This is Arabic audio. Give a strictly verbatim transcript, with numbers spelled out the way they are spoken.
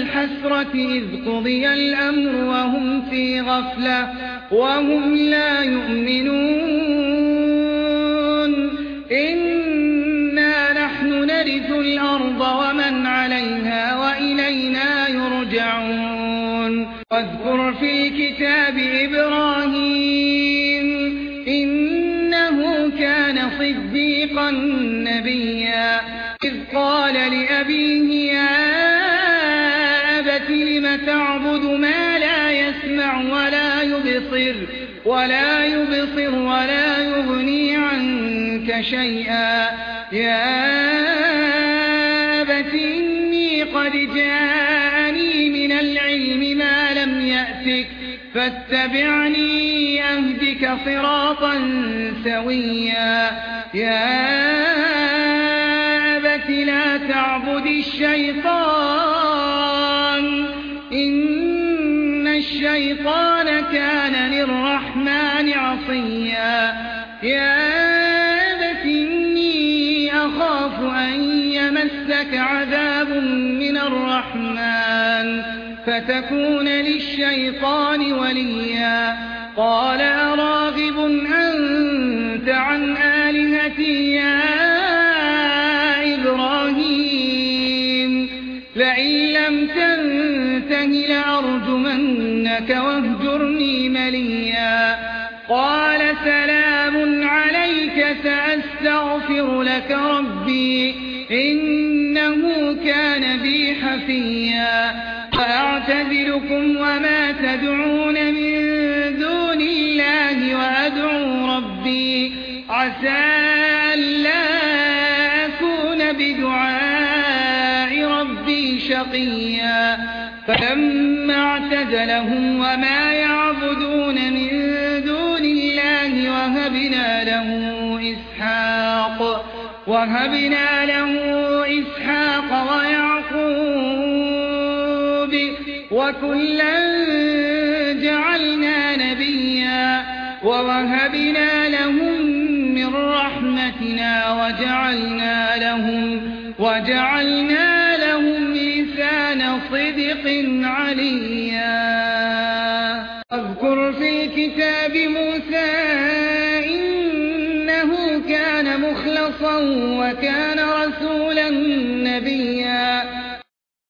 الحسرة إذ قضي الأمر وهم في غفلة وهم لا يؤمنون إنا نحن نرث الأرض ومن عليها وإلينا يرجعون واذكر في الكتاب إبراهيم إنه كان صديقا نبيا إذ قال لأبيه يا أبت لم تعبد ما لا يسمع ولا يبصر ولا يبصر ولا يغني عنك شيئا يا أبت إني قد جاءني من العلم ما لم يأتك فاتبعني أهدك صراطا سويا يا أبت لا تعبد الشيطان إن الشيطان كان للرحمن عصيا يا أبت إني أخاف أن يمسك عذاب من الرحمن فتكون للشيطان وليا قال أراغب أنت عن آلهتي يا إبراهيم لئن لم تنته لأرجمنك واهجرني مليا قال سلام عليك سأستغفر لك ربي إنه كان بي حفيا فأعتزلكم وما تدعون من دون الله وأدعو ربي عسى ألا أكون بدعاء ربي شقيا فلما اعتزلهم وما يعبدون من دون الله وهبنا له إسحاق وهبنا له إسحاق ويعقوب وكلا جعلنا نبيا ووهبنا لهم من رحمتنا وجعلنا لهم وجعلنا لهم لسان صدق عليا اذكر في الكتاب موسى إنه كان مخلصا وكان رسولا